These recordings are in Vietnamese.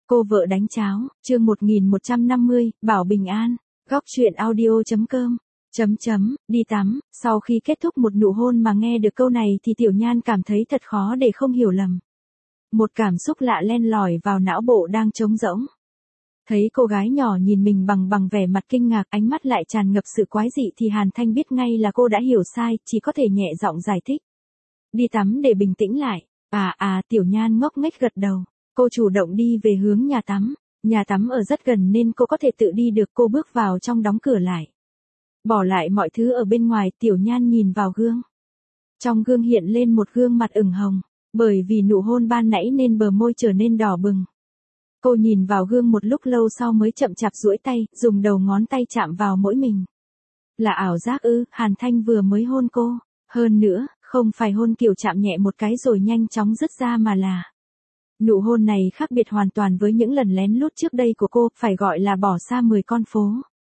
Cô vợ đánh cháo, chương 1150, Bảo Bình An, góc chuyện audio.com. Đi tắm, sau khi kết thúc một nụ hôn mà nghe được câu này thì Tiểu Nhan cảm thấy thật khó để không hiểu lầm. Một cảm xúc lạ len lỏi vào não bộ đang trống rỗng. Thấy cô gái nhỏ nhìn mình bằng vẻ mặt kinh ngạc, ánh mắt lại tràn ngập sự quái dị thì Hàn Thanh biết ngay là cô đã hiểu sai, chỉ có thể nhẹ giọng giải thích. Đi tắm để bình tĩnh lại. Tiểu Nhan ngốc nghếch gật đầu. Cô chủ động đi về hướng nhà tắm. Nhà tắm ở rất gần nên cô có thể tự đi được. Cô bước vào trong đóng cửa lại. Bỏ lại mọi thứ ở bên ngoài, Tiểu Nhan nhìn vào gương. Trong gương hiện lên một gương mặt ửng hồng. Bởi vì nụ hôn ban nãy nên bờ môi trở nên đỏ bừng. Cô nhìn vào gương một lúc lâu sau mới chậm chạp duỗi tay, dùng đầu ngón tay chạm vào mỗi mình. Là ảo giác ư? Hàn Thanh vừa mới hôn cô. Hơn nữa, không phải hôn kiểu chạm nhẹ một cái rồi nhanh chóng dứt ra mà là. Nụ hôn này khác biệt hoàn toàn với những lần lén lút trước đây của cô, phải gọi là bỏ xa 10 con phố.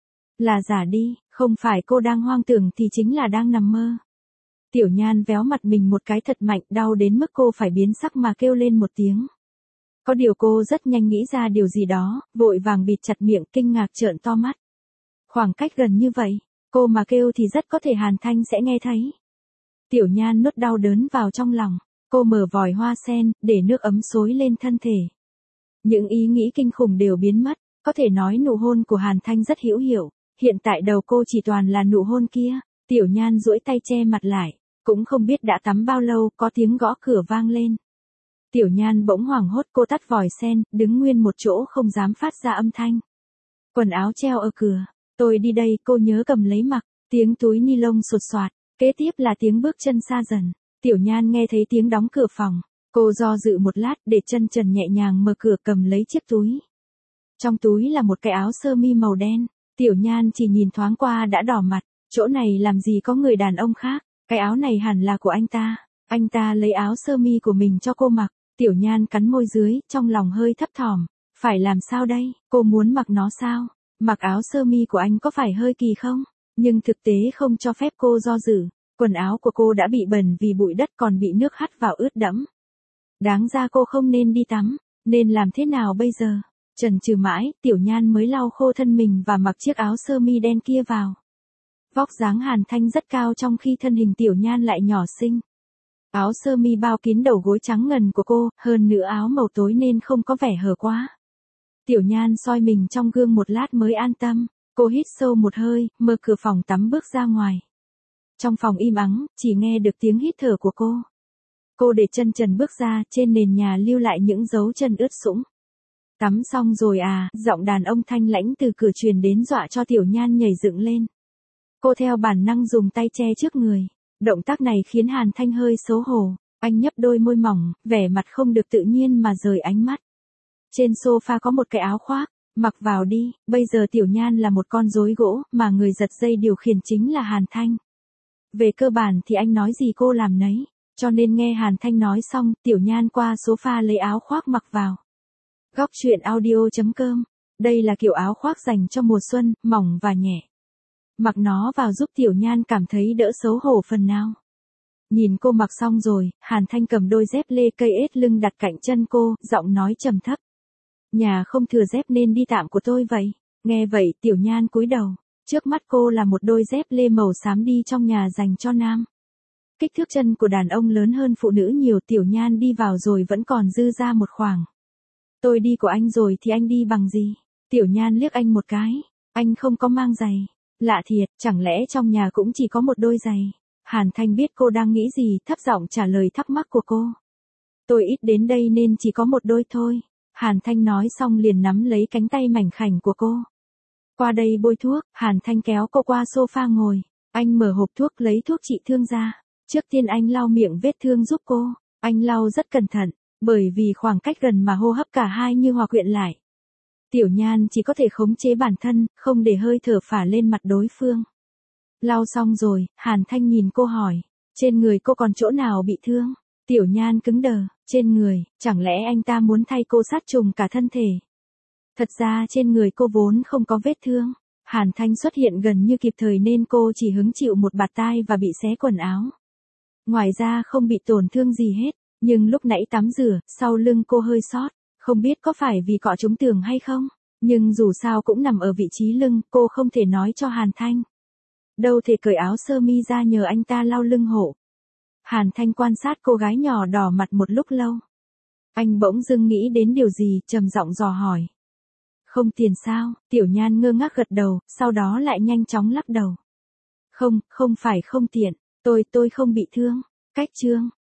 Là giả đi, không phải cô đang hoang tưởng thì chính là đang nằm mơ. Tiểu Nhan véo mặt mình một cái thật mạnh, đau đến mức cô phải biến sắc mà kêu lên một tiếng. Có điều cô rất nhanh nghĩ ra điều gì đó, vội vàng bịt chặt miệng, kinh ngạc trợn to mắt. Khoảng cách gần như vậy, cô mà kêu thì rất có thể Hàn Thanh sẽ nghe thấy. Tiểu Nhan nuốt đau đớn vào trong lòng, cô mở vòi hoa sen, để nước ấm xối lên thân thể. Những ý nghĩ kinh khủng đều biến mất, có thể nói nụ hôn của Hàn Thanh rất hữu hiệu, hiện tại đầu cô chỉ toàn là nụ hôn kia. Tiểu Nhan duỗi tay che mặt lại, cũng không biết đã tắm bao lâu, có tiếng gõ cửa vang lên. Tiểu Nhan bỗng hoảng hốt, cô tắt vòi sen, đứng nguyên một chỗ không dám phát ra âm thanh. Quần áo treo ở cửa, tôi đi đây, cô nhớ cầm lấy mặc, tiếng túi ni lông sột soạt, kế tiếp là tiếng bước chân xa dần. Tiểu Nhan nghe thấy tiếng đóng cửa phòng, cô do dự một lát để chân trần nhẹ nhàng mở cửa cầm lấy chiếc túi. Trong túi là một cái áo sơ mi màu đen, Tiểu Nhan chỉ nhìn thoáng qua đã đỏ mặt, chỗ này làm gì có người đàn ông khác, cái áo này hẳn là của anh ta lấy áo sơ mi của mình cho cô mặc. Tiểu Nhan cắn môi dưới, trong lòng hơi thấp thỏm, phải làm sao đây, cô muốn mặc nó sao, mặc áo sơ mi của anh có phải hơi kỳ không, nhưng thực tế không cho phép cô do dự, quần áo của cô đã bị bẩn vì bụi đất còn bị nước hắt vào ướt đẫm. Đáng ra cô không nên đi tắm, nên làm thế nào bây giờ, chần chừ mãi, Tiểu Nhan mới lau khô thân mình và mặc chiếc áo sơ mi đen kia vào. Vóc dáng Hàn Thanh rất cao trong khi thân hình Tiểu Nhan lại nhỏ xinh. Áo sơ mi bao kín đầu gối trắng ngần của cô, hơn nữa áo màu tối nên không có vẻ hở quá. Tiểu Nhan soi mình trong gương một lát mới an tâm, cô hít sâu một hơi, mở cửa phòng tắm bước ra ngoài. Trong phòng im ắng, chỉ nghe được tiếng hít thở của cô. Cô để chân trần bước ra, trên nền nhà lưu lại những dấu chân ướt sũng. Tắm xong rồi à, giọng đàn ông thanh lãnh từ cửa truyền đến dọa cho Tiểu Nhan nhảy dựng lên. Cô theo bản năng dùng tay che trước người. Động tác này khiến Hàn Thanh hơi xấu hổ, anh nhấp đôi môi mỏng, vẻ mặt không được tự nhiên mà rời ánh mắt. Trên sofa có một cái áo khoác, mặc vào đi, bây giờ Tiểu Nhan là một con rối gỗ, mà người giật dây điều khiển chính là Hàn Thanh. Về cơ bản thì anh nói gì cô làm nấy, cho nên nghe Hàn Thanh nói xong, Tiểu Nhan qua sofa lấy áo khoác mặc vào. Góc chuyện audio.com, đây là kiểu áo khoác dành cho mùa xuân, mỏng và nhẹ. Mặc nó vào giúp Tiểu Nhan cảm thấy đỡ xấu hổ phần nào. Nhìn cô mặc xong rồi, Hàn Thanh cầm đôi dép lê cây ết lưng đặt cạnh chân cô, giọng nói trầm thấp. Nhà không thừa dép nên đi tạm của tôi vậy. Nghe vậy Tiểu Nhan cúi đầu, trước mắt cô là một đôi dép lê màu xám đi trong nhà dành cho nam. Kích thước chân của đàn ông lớn hơn phụ nữ nhiều, Tiểu Nhan đi vào rồi vẫn còn dư ra một khoảng. Tôi đi của anh rồi thì anh đi bằng gì? Tiểu Nhan liếc anh một cái, anh không có mang giày. Lạ thiệt, chẳng lẽ trong nhà cũng chỉ có một đôi giày? Hàn Thanh biết cô đang nghĩ gì, thấp giọng trả lời thắc mắc của cô. Tôi ít đến đây nên chỉ có một đôi thôi. Hàn Thanh nói xong liền nắm lấy cánh tay mảnh khảnh của cô. Qua đây bôi thuốc, Hàn Thanh kéo cô qua sofa ngồi. Anh mở hộp thuốc lấy thuốc trị thương ra. Trước tiên anh lau miệng vết thương giúp cô. Anh lau rất cẩn thận, bởi vì khoảng cách gần mà hô hấp cả hai như hòa quyện lại. Tiểu Nhan chỉ có thể khống chế bản thân, không để hơi thở phả lên mặt đối phương. Lau xong rồi, Hàn Thanh nhìn cô hỏi, trên người cô còn chỗ nào bị thương? Tiểu Nhan cứng đờ, trên người, chẳng lẽ anh ta muốn thay cô sát trùng cả thân thể? Thật ra trên người cô vốn không có vết thương. Hàn Thanh xuất hiện gần như kịp thời nên cô chỉ hứng chịu một bạt tai và bị xé quần áo. Ngoài ra không bị tổn thương gì hết, nhưng lúc nãy tắm rửa, sau lưng cô hơi xót. Không biết có phải vì cọ trúng tường hay không, nhưng dù sao cũng nằm ở vị trí lưng, cô không thể nói cho Hàn Thanh. Đâu thể cởi áo sơ mi ra nhờ anh ta lau lưng hộ. Hàn Thanh quan sát cô gái nhỏ đỏ mặt một lúc lâu. Anh bỗng dưng nghĩ đến điều gì, trầm giọng dò hỏi. Không tiền sao? Tiểu Nhan ngơ ngác gật đầu, sau đó lại nhanh chóng lắc đầu. Không, không phải không tiện, tôi không bị thương. Cách Trương,